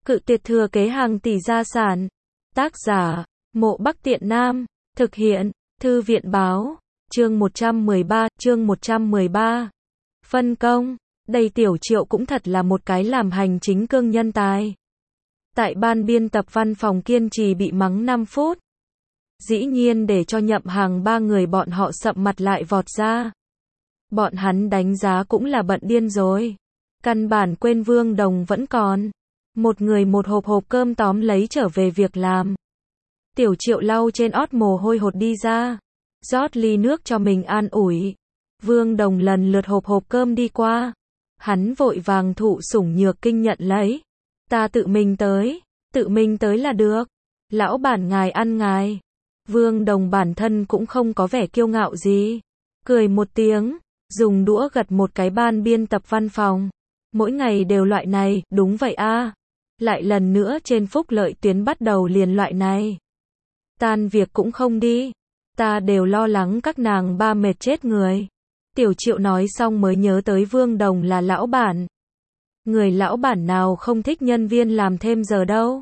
Cự tuyệt thừa kế hàng tỷ gia sản. Tác giả, Mộ Bắc Tiện Nam. Thực hiện, Thư viện báo. Chương 113. Phân công. Đây Tiểu Triệu cũng thật là một cái làm hành chính cương nhân tài. Tại ban biên tập văn phòng kiên trì bị mắng 5 phút. Dĩ nhiên để cho Nhậm Hàng ba người bọn họ sậm mặt lại vọt ra. Bọn hắn đánh giá cũng là bận điên rồi. Căn bản quên Vương Đồng vẫn còn. Một người một hộp cơm tóm lấy trở về việc làm. Tiểu Triệu lau trên ót mồ hôi hột đi ra. Rót ly nước cho mình an ủi. Vương Đồng lần lượt hộp cơm đi qua. Hắn vội vàng thụ sủng nhược kinh nhận lấy. Ta tự mình tới là được. Lão bản ngài ăn ngài. Vương Đồng bản thân cũng không có vẻ kiêu ngạo gì. Cười một tiếng, dùng đũa gật một cái ban biên tập văn phòng. Mỗi ngày đều loại này, đúng vậy a. Lại lần nữa trên phúc lợi tuyến bắt đầu liền loại này. Tan việc cũng không đi. Ta đều lo lắng các nàng ba mệt chết người. Tiểu Triệu nói xong mới nhớ tới Vương Đồng là lão bản. Người lão bản nào không thích nhân viên làm thêm giờ đâu.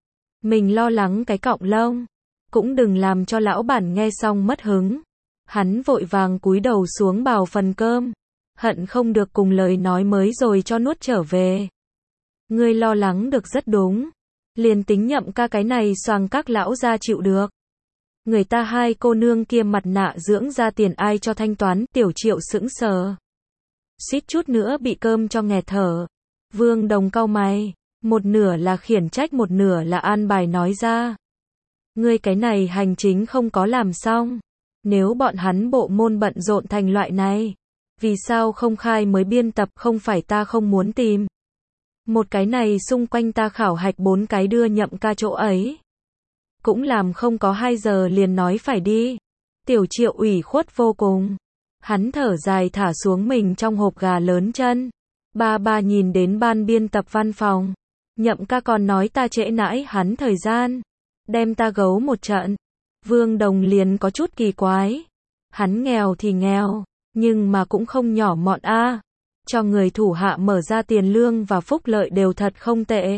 Mình lo lắng cái cọng lông. Cũng đừng làm cho lão bản nghe xong mất hứng. Hắn vội vàng cúi đầu xuống bào phần cơm. Hận không được cùng lời nói mới rồi cho nuốt trở về. Ngươi lo lắng được rất đúng. Liền tính Nhậm ca cái này xoàng các lão gia chịu được. Người ta hai cô nương kia mặt nạ dưỡng ra tiền ai cho thanh toán. Tiểu Triệu sững sờ. Suýt chút nữa bị cơm cho nghẹt thở. Vương Đồng cau mày. Một nửa là khiển trách một nửa là an bài nói ra. Ngươi cái này hành chính không có làm xong. Nếu bọn hắn bộ môn bận rộn thành loại này. Vì sao không khai mới biên tập? Không phải ta không muốn tìm. Một cái này xung quanh ta khảo hạch 4 cái đưa Nhậm ca chỗ ấy. Cũng làm không có 2 giờ liền nói phải đi. Tiểu Triệu ủy khuất vô cùng. Hắn thở dài thả xuống mình trong hộp gà lớn chân. Ba nhìn đến ban biên tập văn phòng. Nhậm ca còn nói ta trễ nãi hắn thời gian. Đem ta gấu một trận. Vương Đồng liền có chút kỳ quái. Hắn nghèo thì nghèo. Nhưng mà cũng không nhỏ mọn a. Cho người thủ hạ mở ra tiền lương và phúc lợi đều thật không tệ.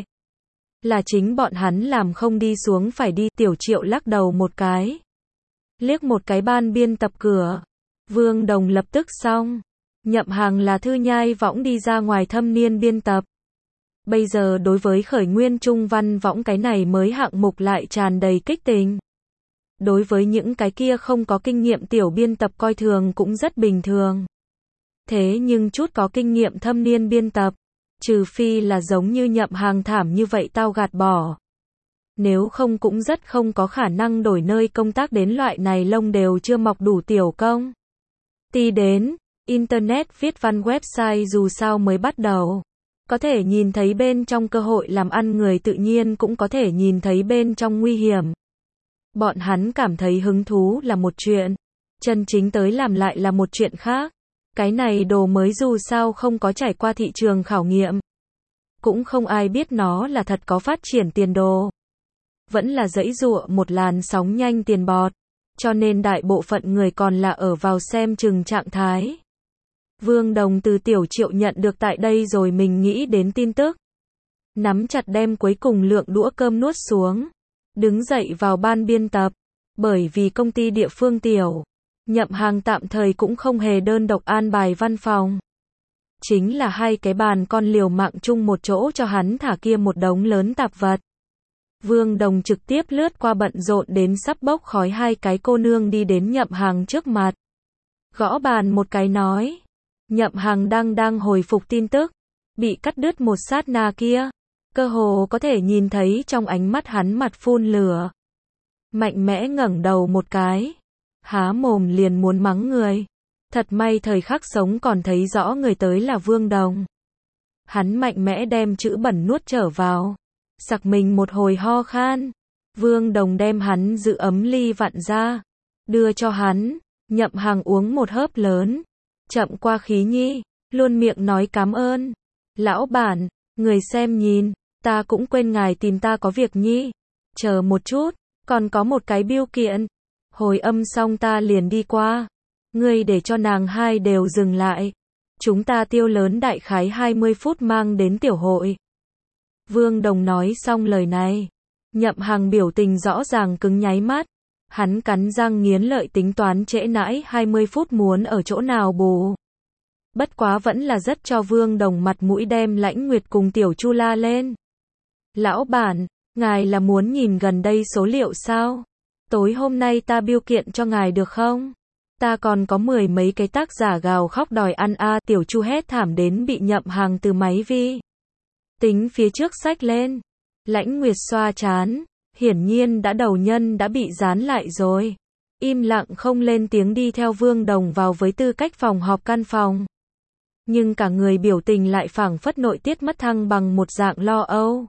Là chính bọn hắn làm không đi xuống phải đi. Tiểu Triệu lắc đầu một cái. Liếc một cái ban biên tập cửa. Vương Đồng lập tức xong. Nhậm Hàng là thư nhai võng đi ra ngoài thâm niên biên tập. Bây giờ đối với khởi nguyên trung văn võng cái này mới hạng mục lại tràn đầy kích tình. Đối với những cái kia không có kinh nghiệm tiểu biên tập coi thường cũng rất bình thường. Thế nhưng chút có kinh nghiệm thâm niên biên tập, trừ phi là giống như Nhậm Hàng thảm như vậy tao gạt bỏ. Nếu không cũng rất không có khả năng đổi nơi công tác đến loại này lông đều chưa mọc đủ tiểu công. Ti đến, Internet viết văn website dù sao mới bắt đầu. Có thể nhìn thấy bên trong cơ hội làm ăn người tự nhiên cũng có thể nhìn thấy bên trong nguy hiểm. Bọn hắn cảm thấy hứng thú là một chuyện. Chân chính tới làm lại là một chuyện khác. Cái này đồ mới dù sao không có trải qua thị trường khảo nghiệm. Cũng không ai biết nó là thật có phát triển tiền đồ. Vẫn là giãy giụa một làn sóng nhanh tiền bọt. Cho nên đại bộ phận người còn là ở vào xem chừng trạng thái. Vương Đồng từ Tiểu Triệu nhận được tại đây rồi mình nghĩ đến tin tức. Nắm chặt đem cuối cùng lượng đũa cơm nuốt xuống. Đứng dậy vào ban biên tập. Bởi vì công ty địa phương tiểu. Nhậm Hàng tạm thời cũng không hề đơn độc an bài văn phòng. Chính là hai cái bàn con liều mạng chung một chỗ cho hắn thả kia một đống lớn tạp vật. Vương Đồng trực tiếp lướt qua bận rộn đến sắp bốc khói hai cái cô nương đi đến Nhậm Hàng trước mặt. Gõ bàn một cái nói. Nhậm Hàng đang hồi phục tin tức. Bị cắt đứt một sát na kia. Cơ hồ có thể nhìn thấy trong ánh mắt hắn mặt phun lửa. Mạnh mẽ ngẩng đầu một cái. Há mồm liền muốn mắng người. Thật may thời khắc sống còn thấy rõ người tới là Vương Đồng. Hắn mạnh mẽ đem chữ bẩn nuốt trở vào. Sặc mình một hồi ho khan. Vương Đồng đem hắn giữ ấm ly vặn ra. Đưa cho hắn. Nhậm Hàng uống một hớp lớn. Chậm qua khí nhi. Luôn miệng nói cảm ơn. Lão bản, người xem nhìn. Ta cũng quên ngài tìm ta có việc nhi. Chờ một chút. Còn có một cái bưu kiện. Hồi âm xong ta liền đi qua. Ngươi để cho nàng hai đều dừng lại. Chúng ta tiêu lớn đại khái 20 phút mang đến tiểu hội. Vương Đồng nói xong lời này, Nhậm Hằng biểu tình rõ ràng cứng nháy mắt. Hắn cắn răng nghiến lợi tính toán trễ nãi 20 phút muốn ở chỗ nào bù. Bất quá vẫn là rất cho Vương Đồng mặt mũi đem Lãnh Nguyệt cùng Tiểu Chu la lên. Lão bản, ngài là muốn nhìn gần đây số liệu sao? Tối hôm nay ta biêu kiện cho ngài được không? Ta còn có 10 mấy cái tác giả gào khóc đòi ăn a. Tiểu Chu hét thảm đến bị Nhậm Hằng từ máy vi tính phía trước xách lên. Lãnh Nguyệt xoa chán, hiển nhiên đã đầu nhân đã bị dán lại rồi. Im lặng không lên tiếng đi theo Vương Đồng vào với tư cách phòng họp căn phòng. Nhưng cả người biểu tình lại phảng phất nội tiết mất thăng bằng một dạng lo âu.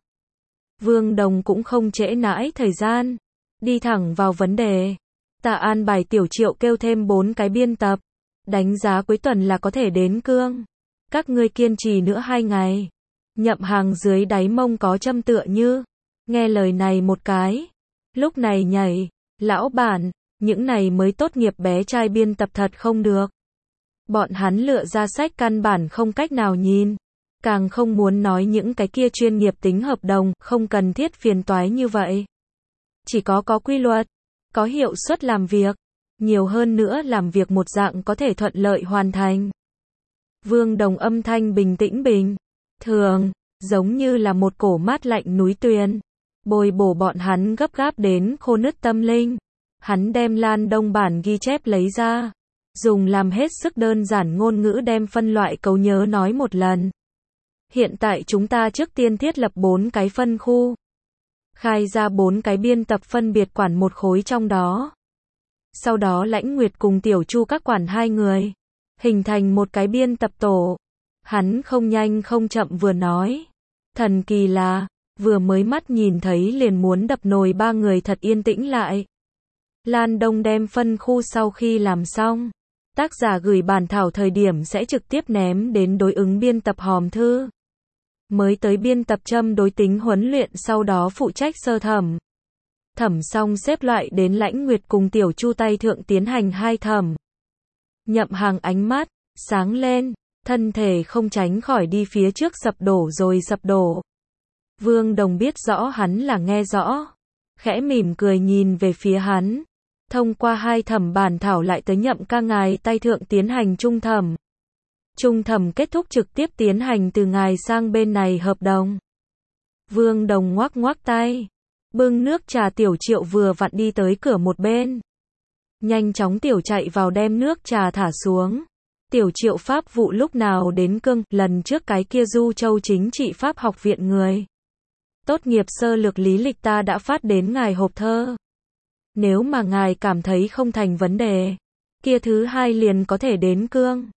Vương Đồng cũng không trễ nãi thời gian, đi thẳng vào vấn đề. Ta an bài Tiểu Triệu kêu thêm 4 cái biên tập, đánh giá cuối tuần là có thể đến cương. Các ngươi kiên trì nữa 2 ngày. Nhậm Hằng dưới đáy mông có châm tựa như, nghe lời này một cái, lúc này nhảy, lão bản, những này mới tốt nghiệp bé trai biên tập thật không được. Bọn hắn lựa ra sách căn bản không cách nào nhìn, càng không muốn nói những cái kia chuyên nghiệp tính hợp đồng, không cần thiết phiền toái như vậy. Chỉ có quy luật, có hiệu suất làm việc, nhiều hơn nữa làm việc một dạng có thể thuận lợi hoàn thành. Vương Đồng âm thanh bình tĩnh bình thường, giống như là một cổ mát lạnh núi tuyền, bồi bổ bọn hắn gấp gáp đến khô nứt tâm linh. Hắn đem Lan Đông bản ghi chép lấy ra, dùng làm hết sức đơn giản ngôn ngữ đem phân loại cấu nhớ nói một lần. Hiện tại chúng ta trước tiên thiết lập 4 cái phân khu, khai ra 4 cái biên tập phân biệt quản một khối trong đó. Sau đó Lãnh Nguyệt cùng Tiểu Chu các quản 2 người, hình thành một cái biên tập tổ. Hắn không nhanh không chậm vừa nói. Thần kỳ là, vừa mới mắt nhìn thấy liền muốn đập nồi 3 người thật yên tĩnh lại. Lan Đông đem phân khu sau khi làm xong, tác giả gửi bản thảo thời điểm sẽ trực tiếp ném đến đối ứng biên tập hòm thư. Mới tới biên tập châm đối tính huấn luyện sau đó phụ trách sơ thẩm. Thẩm xong xếp loại đến Lãnh Nguyệt cùng Tiểu Chu tay thượng tiến hành 2 thẩm. Nhậm Hằng ánh mắt sáng lên, thân thể không tránh khỏi đi phía trước sập đổ rồi sập đổ. Vương Đồng biết rõ hắn là nghe rõ, khẽ mỉm cười nhìn về phía hắn. Thông qua 2 thẩm bản thảo lại tới Nhậm ca ngài tay thượng tiến hành trung thẩm. Trung thẩm kết thúc trực tiếp tiến hành từ ngài sang bên này hợp đồng. Vương Đồng ngoắc ngoắc tay, bưng nước trà. Tiểu Triệu vừa vặn đi tới cửa một bên, nhanh chóng tiểu chạy vào đem nước trà thả xuống. Tiểu Triệu pháp vụ lúc nào đến cương, lần trước cái kia Du Châu chính trị pháp học viện người. Tốt nghiệp sơ lược lý lịch ta đã phát đến ngài hộp thơ. Nếu mà ngài cảm thấy không thành vấn đề, kia thứ 2 liền có thể đến cương.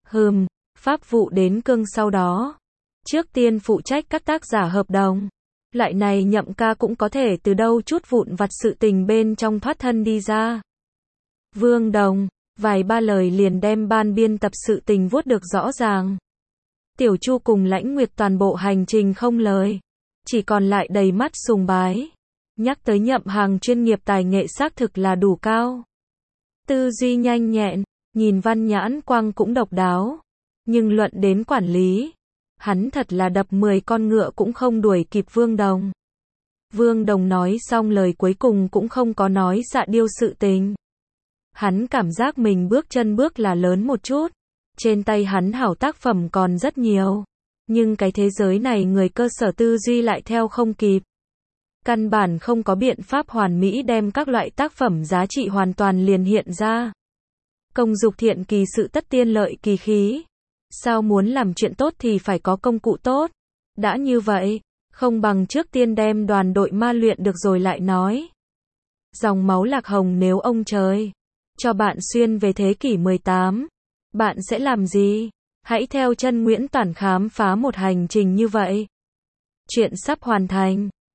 Pháp vụ đến cương sau đó. Trước tiên phụ trách các tác giả hợp đồng. Loại này Nhậm ca cũng có thể từ đâu chút vụn vặt sự tình bên trong thoát thân đi ra. Vương Đồng, vài ba lời liền đem ban biên tập sự tình vuốt được rõ ràng. Tiểu Chu cùng Lãnh Nguyệt toàn bộ hành trình không lời, chỉ còn lại đầy mắt sùng bái. Nhắc tới Nhậm Hằng chuyên nghiệp tài nghệ xác thực là đủ cao. Tư duy nhanh nhẹn, nhìn văn nhãn quang cũng độc đáo. Nhưng luận đến quản lý, hắn thật là đập 10 con ngựa cũng không đuổi kịp Vương Đồng. Vương Đồng nói xong lời cuối cùng cũng không có nói xạ điêu sự tình. Hắn cảm giác mình bước chân bước là lớn một chút. Trên tay hắn hảo tác phẩm còn rất nhiều. Nhưng cái thế giới này người cơ sở tư duy lại theo không kịp. Căn bản không có biện pháp hoàn mỹ đem các loại tác phẩm giá trị hoàn toàn liền hiện ra. Công dục thiện kỳ sự tất tiên lợi kỳ khí. Sao muốn làm chuyện tốt thì phải có công cụ tốt. Đã như vậy, không bằng trước tiên đem đoàn đội ma luyện được rồi lại nói. Dòng máu Lạc Hồng nếu ông trời cho bạn xuyên về thế kỷ 18, bạn sẽ làm gì? Hãy theo chân Nguyễn Toản khám phá một hành trình như vậy. Chuyện sắp hoàn thành.